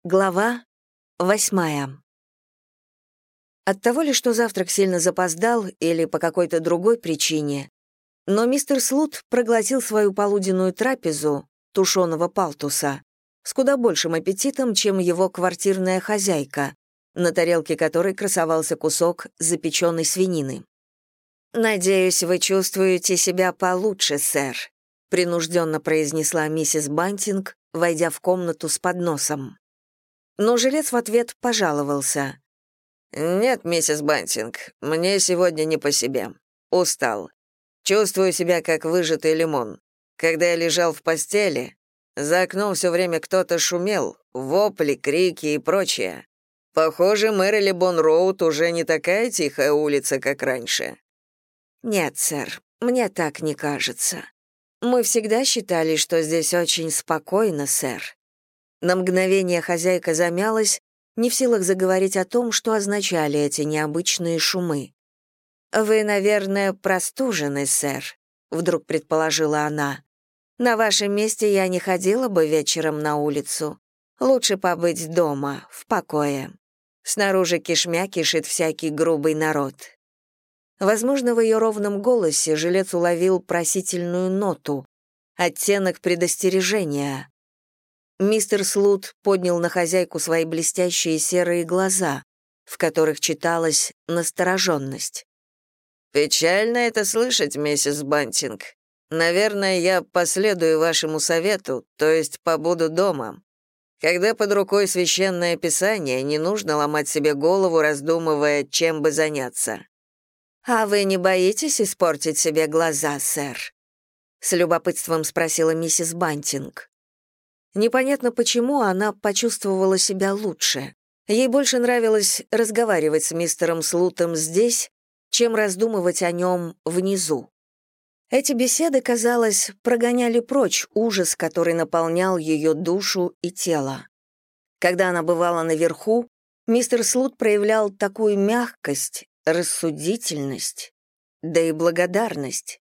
Глава 8. От того ли, что завтрак сильно запоздал или по какой-то другой причине, но мистер Слут проглотил свою полуденную трапезу, тушеного палтуса, с куда большим аппетитом, чем его квартирная хозяйка, на тарелке которой красовался кусок запеченной свинины. «Надеюсь, вы чувствуете себя получше, сэр», принужденно произнесла миссис Бантинг, войдя в комнату с подносом. Но жилец в ответ пожаловался. «Нет, миссис Бантинг, мне сегодня не по себе. Устал. Чувствую себя как выжатый лимон. Когда я лежал в постели, за окном все время кто-то шумел, вопли, крики и прочее. Похоже, Мэрилибон-Роуд уже не такая тихая улица, как раньше». «Нет, сэр, мне так не кажется. Мы всегда считали, что здесь очень спокойно, сэр». На мгновение хозяйка замялась, не в силах заговорить о том, что означали эти необычные шумы. «Вы, наверное, простужены, сэр», — вдруг предположила она. «На вашем месте я не ходила бы вечером на улицу. Лучше побыть дома, в покое. Снаружи кишмя кишит всякий грубый народ». Возможно, в ее ровном голосе жилец уловил просительную ноту, оттенок предостережения. Мистер Слут поднял на хозяйку свои блестящие серые глаза, в которых читалась настороженность. «Печально это слышать, миссис Бантинг. Наверное, я последую вашему совету, то есть побуду дома. Когда под рукой священное писание, не нужно ломать себе голову, раздумывая, чем бы заняться». «А вы не боитесь испортить себе глаза, сэр?» — с любопытством спросила миссис Бантинг. Непонятно почему, она почувствовала себя лучше. Ей больше нравилось разговаривать с мистером Слутом здесь, чем раздумывать о нем внизу. Эти беседы, казалось, прогоняли прочь ужас, который наполнял ее душу и тело. Когда она бывала наверху, мистер Слут проявлял такую мягкость, рассудительность, да и благодарность.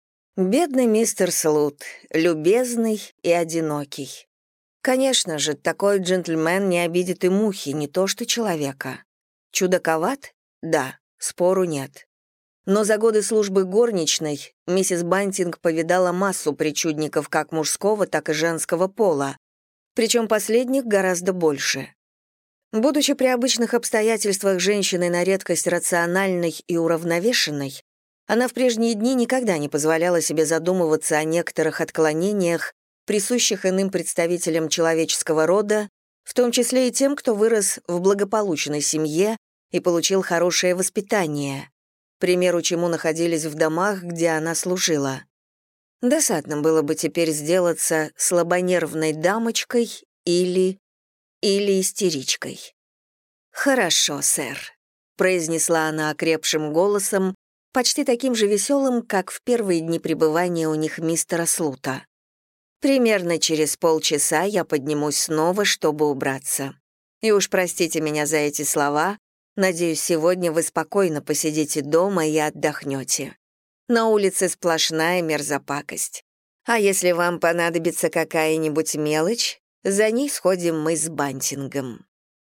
Бедный мистер Слут, любезный и одинокий. Конечно же, такой джентльмен не обидит и мухи, не то что человека. Чудаковат? Да, спору нет. Но за годы службы горничной миссис Бантинг повидала массу причудников как мужского, так и женского пола, причем последних гораздо больше. Будучи при обычных обстоятельствах женщиной на редкость рациональной и уравновешенной, она в прежние дни никогда не позволяла себе задумываться о некоторых отклонениях, присущих иным представителям человеческого рода, в том числе и тем, кто вырос в благополучной семье и получил хорошее воспитание, примеру чему находились в домах, где она служила. Досадно было бы теперь сделаться слабонервной дамочкой или истеричкой. «Хорошо, сэр», — произнесла она окрепшим голосом, почти таким же веселым, как в первые дни пребывания у них мистера Слута. «Примерно через полчаса я поднимусь снова, чтобы убраться. И уж простите меня за эти слова, надеюсь, сегодня вы спокойно посидите дома и отдохнете. На улице сплошная мерзопакость. А если вам понадобится какая-нибудь мелочь, за ней сходим мы с Бантингом».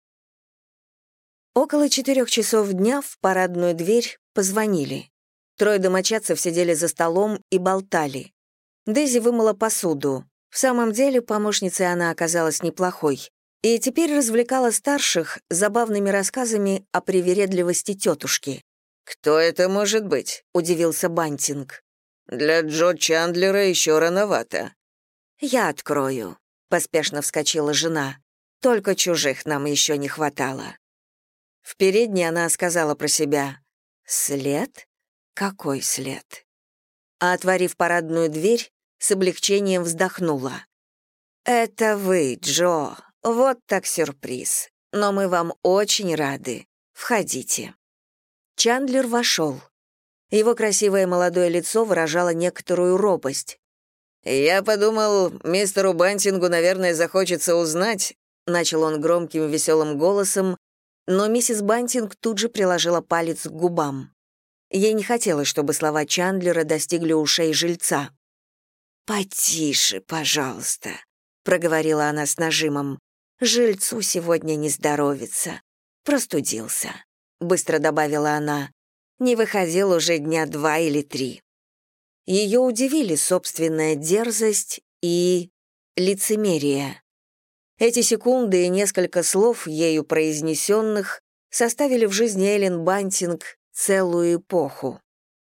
Около 4 часов дня в парадную дверь позвонили. 3 домочадцев сидели за столом и болтали. Дейзи вымыла посуду. В самом деле, помощницей она оказалась неплохой. И теперь развлекала старших забавными рассказами о привередливости тетушки. «Кто это может быть?» — удивился Бантинг. «Для Джо Чандлера еще рановато». «Я открою», — поспешно вскочила жена. «Только чужих нам еще не хватало». В передней она сказала про себя: «След? Какой след?» А отворив парадную дверь, с облегчением вздохнула. «Это вы, Джо. Вот так сюрприз. Но мы вам очень рады. Входите». Чандлер вошел. Его красивое молодое лицо выражало некоторую робость. «Я подумал, мистеру Бантингу, наверное, захочется узнать», начал он громким веселым голосом, но миссис Бантинг тут же приложила палец к губам. Ей не хотелось, чтобы слова Чандлера достигли ушей жильца. «Потише, пожалуйста», — проговорила она с нажимом. Жильцу сегодня не здоровится. Простудился», — быстро добавила она. «Не выходил уже дня 2 или 3». Ее удивили собственная дерзость и лицемерие. Эти секунды и несколько слов, ею произнесенных, составили в жизни Эллен Бантинг целую эпоху.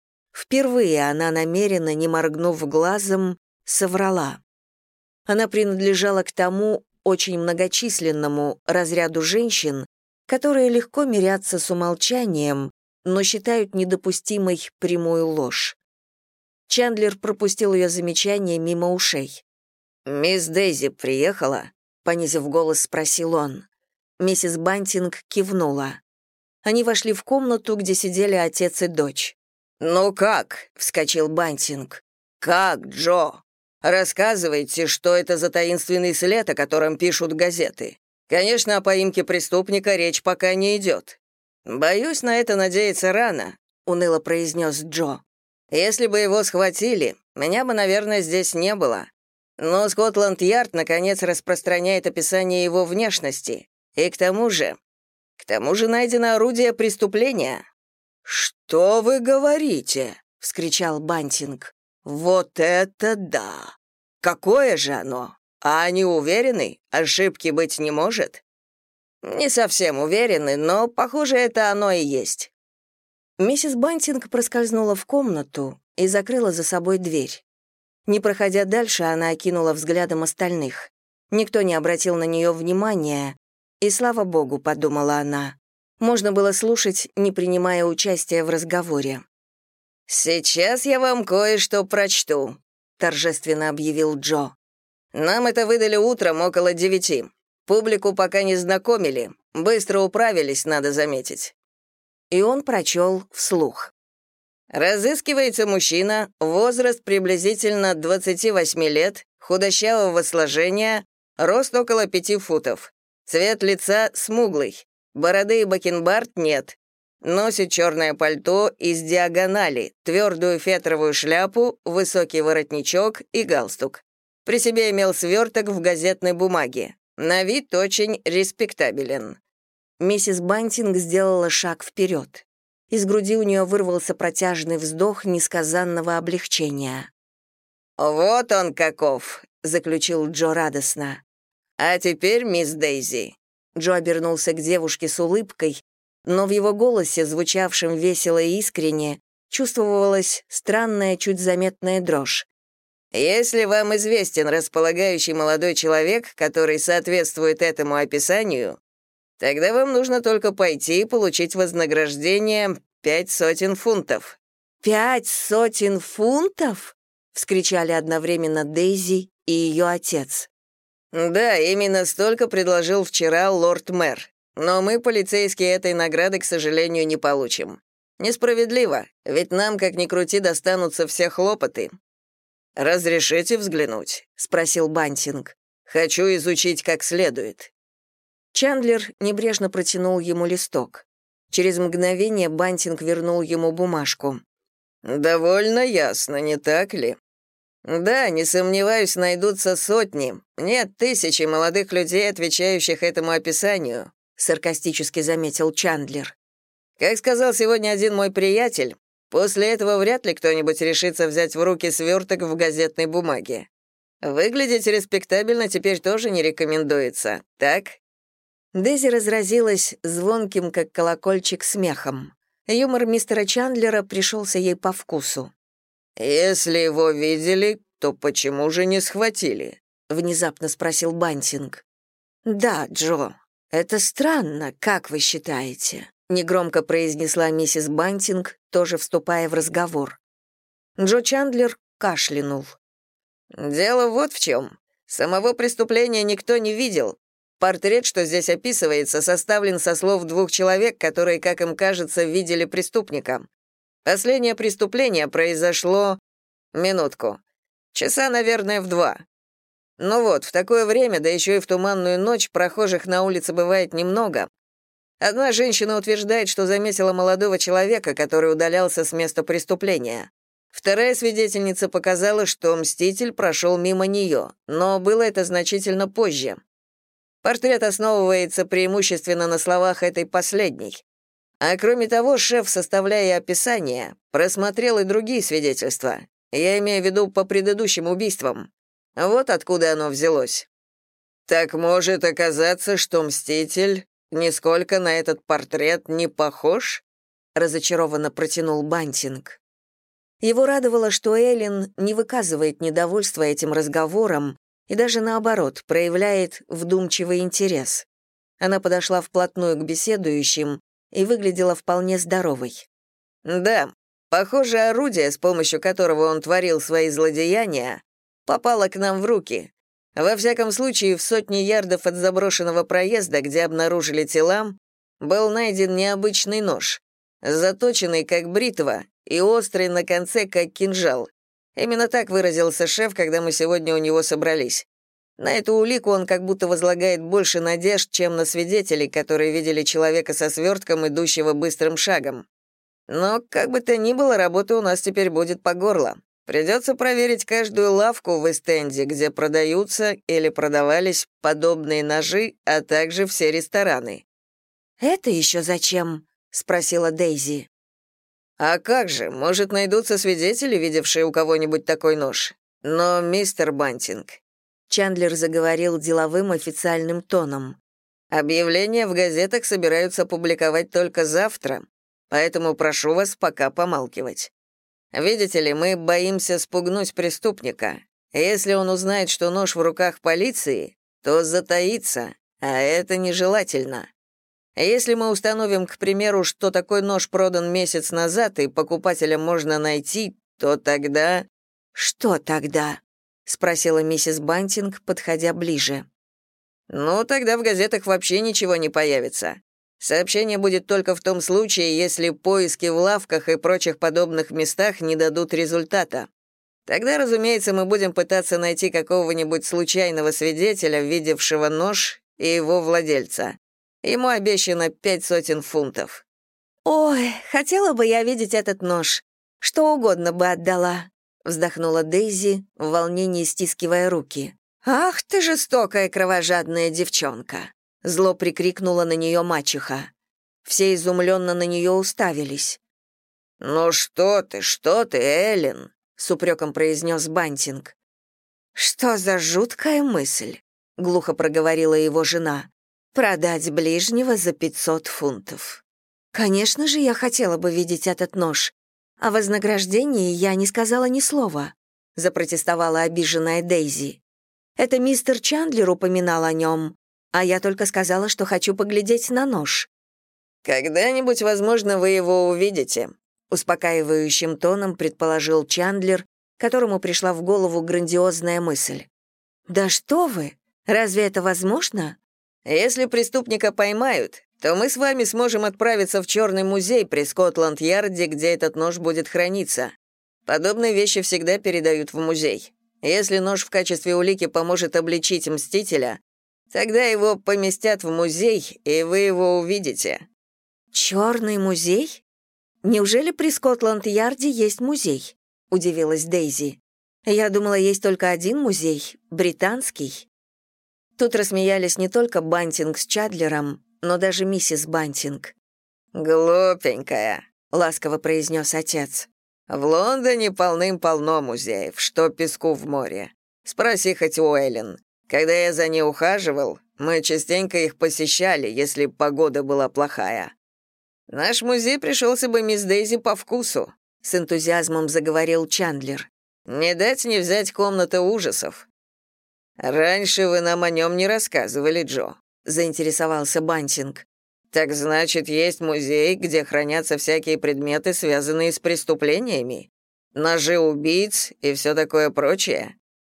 Впервые она намеренно, не моргнув глазом, соврала. Она принадлежала к тому очень многочисленному разряду женщин, которые легко мирятся с умолчанием, но считают недопустимой прямую ложь. Чандлер пропустил ее замечание мимо ушей. «Мисс Дейзи приехала?» — понизив голос, спросил он. Миссис Бантинг кивнула. Они вошли в комнату, где сидели отец и дочь. «Ну как?» — вскочил Бантинг. «Как, Джо? Рассказывайте, что это за таинственный след, о котором пишут газеты. Конечно, о поимке преступника речь пока не идет». «Боюсь, на это надеяться рано», — уныло произнес Джо. «Если бы его схватили, меня бы, наверное, здесь не было. Но Скотланд-Ярд, наконец, распространяет описание его внешности. И к тому же найдено орудие преступления». «Что вы говорите?» — вскричал Бантинг. «Вот это да! Какое же оно? А они уверены? Ошибки быть не может?» «Не совсем уверены, но, похоже, это оно и есть». Миссис Бантинг проскользнула в комнату и закрыла за собой дверь. Не проходя дальше, она окинула взглядом остальных. Никто не обратил на нее внимания, и, слава богу, подумала она, можно было слушать, не принимая участия в разговоре. «Сейчас я вам кое-что прочту», — торжественно объявил Джо. «Нам это выдали утром около 9. Публику пока не знакомили. Быстро управились, надо заметить». И он прочел вслух. «Разыскивается мужчина, возраст приблизительно 28 лет, худощавого сложения, рост около 5 футов. Цвет лица смуглый, бороды и бакенбард нет. Носит черное пальто из диагонали, твердую фетровую шляпу, высокий воротничок и галстук. При себе имел сверток в газетной бумаге. На вид очень респектабелен». Миссис Бантинг сделала шаг вперед. Из груди у нее вырвался протяжный вздох несказанного облегчения. «Вот он каков», — заключил Джо радостно. «А теперь, мисс Дейзи». Джо обернулся к девушке с улыбкой, но в его голосе, звучавшем весело и искренне, чувствовалась странная, чуть заметная дрожь. «Если вам известен располагающий молодой человек, который соответствует этому описанию, тогда вам нужно только пойти и получить вознаграждение 500 фунтов». «500 фунтов?» — вскричали одновременно Дейзи и ее отец. «Да, именно столько предложил вчера лорд-мэр. Но мы, полицейские, этой награды, к сожалению, не получим. Несправедливо, ведь нам, как ни крути, достанутся все хлопоты». «Разрешите взглянуть?» — спросил Бантинг. «Хочу изучить как следует». Чандлер небрежно протянул ему листок. Через мгновение Бантинг вернул ему бумажку. «Довольно ясно, не так ли? Да, не сомневаюсь, найдутся сотни, нет, тысячи молодых людей, отвечающих этому описанию», саркастически заметил Чандлер. «Как сказал сегодня один мой приятель, после этого вряд ли кто-нибудь решится взять в руки сверток в газетной бумаге. Выглядеть респектабельно теперь тоже не рекомендуется, так?» Дейзи разразилась звонким, как колокольчик, смехом. Юмор мистера Чандлера пришелся ей по вкусу. «Если его видели, то почему же не схватили?» — внезапно спросил Бантинг. «Да, Джо, это странно, как вы считаете?» — негромко произнесла миссис Бантинг, тоже вступая в разговор. Джо Чандлер кашлянул. «Дело вот в чем. Самого преступления никто не видел. Портрет, что здесь описывается, составлен со слов 2 человек, которые, как им кажется, видели преступника. Последнее преступление произошло... Минутку. Часа, наверное, в 2. Ну вот, в такое время, да еще и в туманную ночь, прохожих на улице бывает немного. Одна женщина утверждает, что заметила молодого человека, который удалялся с места преступления. Вторая свидетельница показала, что мститель прошел мимо нее, но было это значительно позже. Портрет основывается преимущественно на словах этой последней. А кроме того, шеф, составляя описание, просмотрел и другие свидетельства. Я имею в виду по предыдущим убийствам. Вот откуда оно взялось. Так может оказаться, что Мститель нисколько на этот портрет не похож? Разочарованно протянул Бантинг. Его радовало, что Эллен не выказывает недовольства этим разговором и даже наоборот проявляет вдумчивый интерес. Она подошла вплотную к беседующим и выглядела вполне здоровой. Да, похоже, орудие, с помощью которого он творил свои злодеяния, попало к нам в руки. Во всяком случае, в 100 ярдов от заброшенного проезда, где обнаружили тела, был найден необычный нож, заточенный как бритва и острый на конце как кинжал. Именно так выразился шеф, когда мы сегодня у него собрались. На эту улику он как будто возлагает больше надежд, чем на свидетелей, которые видели человека со свертком, идущего быстрым шагом. Но, как бы то ни было, работа у нас теперь будет по горло. Придется проверить каждую лавку в Эст-Энде, где продаются или продавались подобные ножи, а также все рестораны. «Это еще зачем?» — спросила Дейзи. «А как же, может, найдутся свидетели, видевшие у кого-нибудь такой нож? Но, мистер Бантинг...» Чандлер заговорил деловым официальным тоном. «Объявления в газетах собираются публиковать только завтра, поэтому прошу вас пока помалкивать. Видите ли, мы боимся спугнуть преступника. Если он узнает, что нож в руках полиции, то затаится, а это нежелательно. Если мы установим, к примеру, что такой нож продан месяц назад и покупателя можно найти, то тогда...» «Что тогда?» — спросила миссис Бантинг, подходя ближе. «Ну, тогда в газетах вообще ничего не появится. Сообщение будет только в том случае, если поиски в лавках и прочих подобных местах не дадут результата. Тогда, разумеется, мы будем пытаться найти какого-нибудь случайного свидетеля, видевшего нож, и его владельца. Ему обещано 500 фунтов». «Ой, хотела бы я видеть этот нож. Что угодно бы отдала», — вздохнула Дейзи, в волнении стискивая руки. «Ах ты жестокая кровожадная девчонка!» — зло прикрикнула на нее мачеха. Все изумленно на нее уставились. «Ну что ты, Эллен?» — с упреком произнес Бантинг. «Что за жуткая мысль?» — глухо проговорила его жена. «Продать ближнего за 500 фунтов. Конечно же, я хотела бы видеть этот нож. О вознаграждении я не сказала ни слова», — запротестовала обиженная Дейзи. «Это мистер Чандлер упоминал о нем, а я только сказала, что хочу поглядеть на нож». «Когда-нибудь, возможно, вы его увидите», — успокаивающим тоном предположил Чандлер, которому пришла в голову грандиозная мысль. «Да что вы! Разве это возможно?» «Если преступника поймают, то мы с вами сможем отправиться в Черный музей при Скотланд-Ярде, где этот нож будет храниться. Подобные вещи всегда передают в музей. Если нож в качестве улики поможет обличить Мстителя, тогда его поместят в музей, и вы его увидите». «Черный музей? Неужели при Скотланд-Ярде есть музей?» — удивилась Дейзи. «Я думала, есть только один музей, британский». Тут рассмеялись не только Бантинг с Чадлером, но даже миссис Бантинг. «Глупенькая», — ласково произнес отец. «В Лондоне полным-полно музеев, что песку в море. Спроси хоть у Эллен. Когда я за ней ухаживал, мы частенько их посещали, если погода была плохая. Наш музей пришелся бы мисс Дейзи по вкусу», — с энтузиазмом заговорил Чандлер. «Не дать не взять комната ужасов». «Раньше вы нам о нем не рассказывали, Джо», — заинтересовался Бантинг. «Так значит, есть музей, где хранятся всякие предметы, связанные с преступлениями? Ножи убийц и все такое прочее?»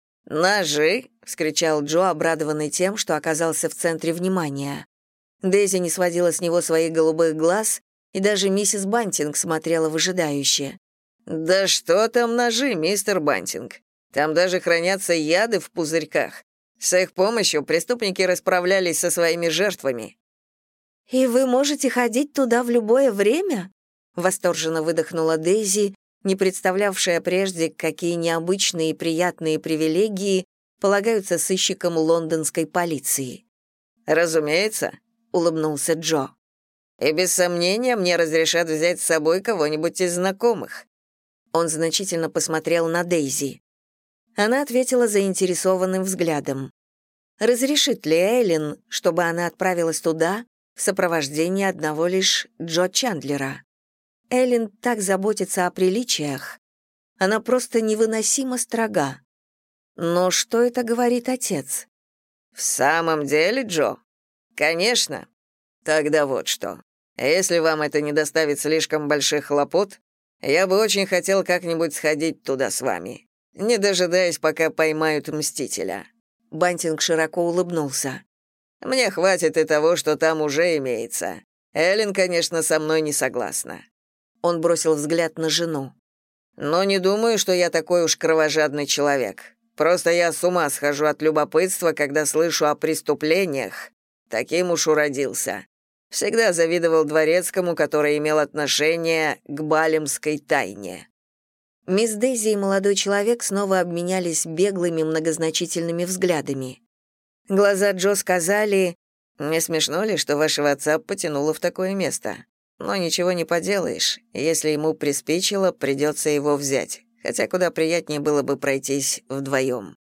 «Ножи?» — вскричал Джо, обрадованный тем, что оказался в центре внимания. Дейзи не сводила с него своих голубых глаз, и даже миссис Бантинг смотрела выжидающе. «Да что там ножи, мистер Бантинг? Там даже хранятся яды в пузырьках. С их помощью преступники расправлялись со своими жертвами». «И вы можете ходить туда в любое время?» — восторженно выдохнула Дейзи, не представлявшая прежде, какие необычные и приятные привилегии полагаются сыщикам лондонской полиции. «Разумеется», — улыбнулся Джо. «И без сомнения мне разрешат взять с собой кого-нибудь из знакомых». Он значительно посмотрел на Дейзи. Она ответила заинтересованным взглядом. Разрешит ли Эллен, чтобы она отправилась туда в сопровождении одного лишь Джо Чандлера? Эллен так заботится о приличиях. Она просто невыносимо строга. Но что это говорит отец? «В самом деле, Джо? Конечно. Тогда вот что. Если вам это не доставит слишком больших хлопот, я бы очень хотел как-нибудь сходить туда с вами, не дожидаясь, пока поймают Мстителя». Бантинг широко улыбнулся. «Мне хватит и того, что там уже имеется. Эллен, конечно, со мной не согласна». Он бросил взгляд на жену. «Но не думаю, что я такой уж кровожадный человек. Просто я с ума схожу от любопытства, когда слышу о преступлениях. Таким уж уродился. Всегда завидовал дворецкому, который имел отношение к балемской тайне». Мисс Дейзи и молодой человек снова обменялись беглыми многозначительными взглядами. Глаза Джо сказали: «Не смешно ли, что вашего отца потянуло в такое место? Но ничего не поделаешь. Если ему приспичило, придется его взять. Хотя куда приятнее было бы пройтись вдвоем».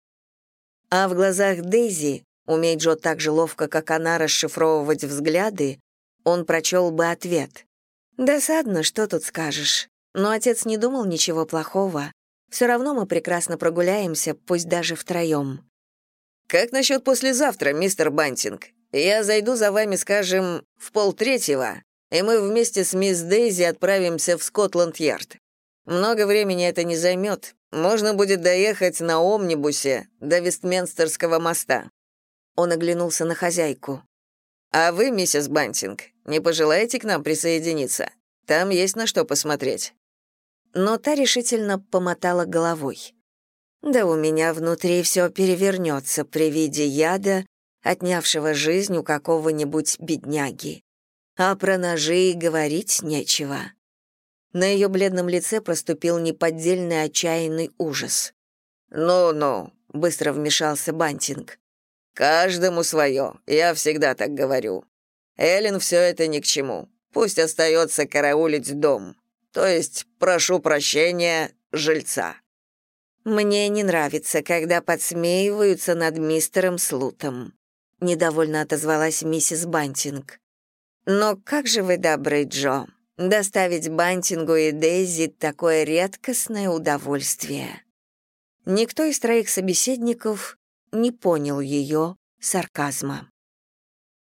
А в глазах Дейзи, умей Джо так же ловко, как она, расшифровывать взгляды, он прочел бы ответ. «Досадно, что тут скажешь. Но отец не думал ничего плохого. Все равно мы прекрасно прогуляемся, пусть даже втроем». «Как насчет послезавтра, мистер Бантинг? Я зайду за вами, скажем, в 2:30, и мы вместе с мисс Дейзи отправимся в Скотланд-Ярд. Много времени это не займет. Можно будет доехать на омнибусе до Вестминстерского моста». Он оглянулся на хозяйку. «А вы, миссис Бантинг, не пожелаете к нам присоединиться? Там есть на что посмотреть». Но та решительно помотала головой. «Да у меня внутри все перевернется при виде яда, отнявшего жизнь у какого-нибудь бедняги. А про ножи и говорить нечего». На ее бледном лице проступил неподдельный отчаянный ужас. «Ну-ну», — быстро вмешался Бантинг. «Каждому свое, я всегда так говорю. Эллен все это ни к чему. Пусть остается караулить дом. То есть, прошу прощения, жильца». «Мне не нравится, когда подсмеиваются над мистером Слутом», — недовольно отозвалась миссис Бантинг. «Но как же вы добры, Джо, доставить Бантингу и Дейзи такое редкостное удовольствие». Никто из троих собеседников не понял ее сарказма.